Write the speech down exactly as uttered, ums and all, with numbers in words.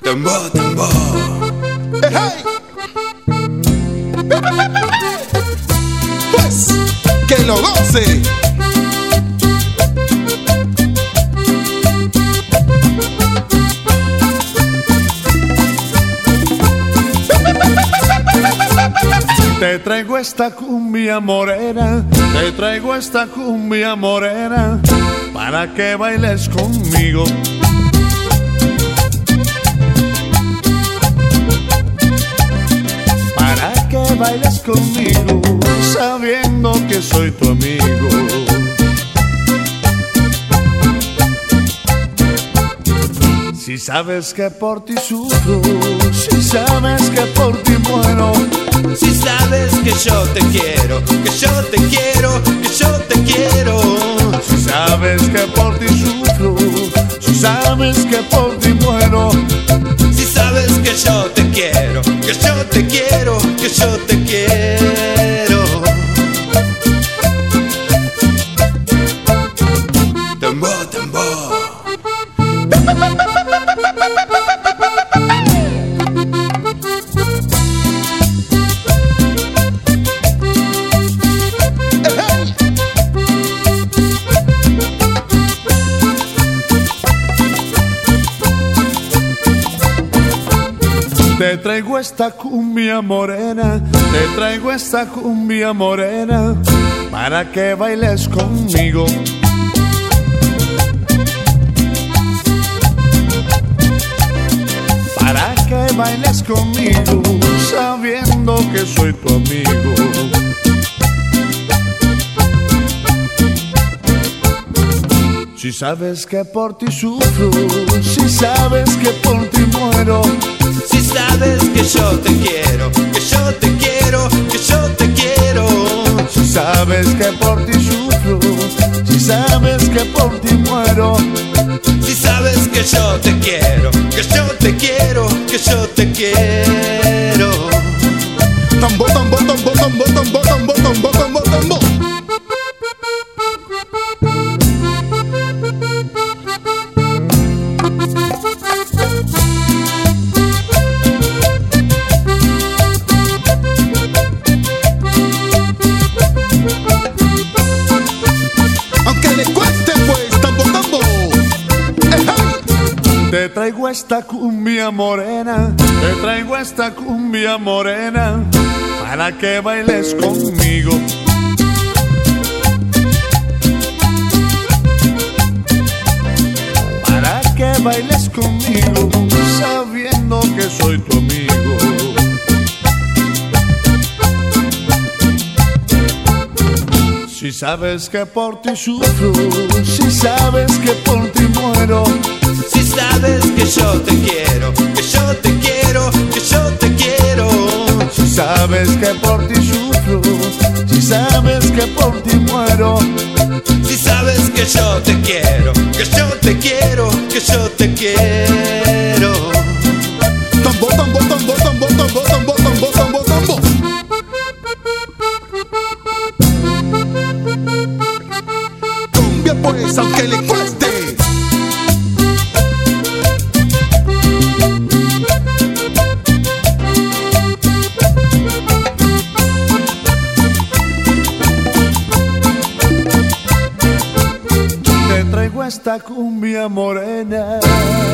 Tambo, tambo. Hey, hey. Pues que lo goce. Te traigo esta cumbia morena, te traigo esta cumbia morena, para que bailes conmigo. Para que bailes conmigo, sabiendo que soy tu amigo. Si sabes que por ti sufro, si sabes que por ti muero, si sabes que yo te quiero, que yo te quiero, que yo te quiero. Si sabes que por ti sufro, si sabes que por ti muero, si sabes que yo te quiero, que yo te quiero, que yo te quiero. Tambo, tambo. Te traigo esta cumbia morena, te traigo esta cumbia morena, para que bailes conmigo. Para que bailes conmigo, sabiendo que soy tu amigo. Si sabes que por ti sufro, si sabes que por ti muero, si sabes que yo te quiero, que yo te quiero, que yo te quiero. Si sabes que por ti sufro, si sabes que por ti muero, si sabes que yo te quiero, que yo te quiero, que yo te quiero. Tambo, tambo, tambo, tambo, tambo, tambo, tambo, tambo, tambo. Te traigo esta cumbia morena, te traigo esta cumbia morena, para que bailes conmigo. Para que bailes conmigo, sabiendo que soy tu amigo. Si sabes que por ti sufro, si sabes que por ti muero, si sabes que yo te quiero, que yo te quiero, que yo te quiero. Si sabes que por ti sufro, si sabes que por ti muero, si sabes que yo te quiero, que yo te quiero, que yo te quiero. Tambo, tambo, tambo, tambo, tambo, tambo, tambo, tambo, tambo. Cumbia pues, aunque le cueste. Te traigo esta cumbia morena.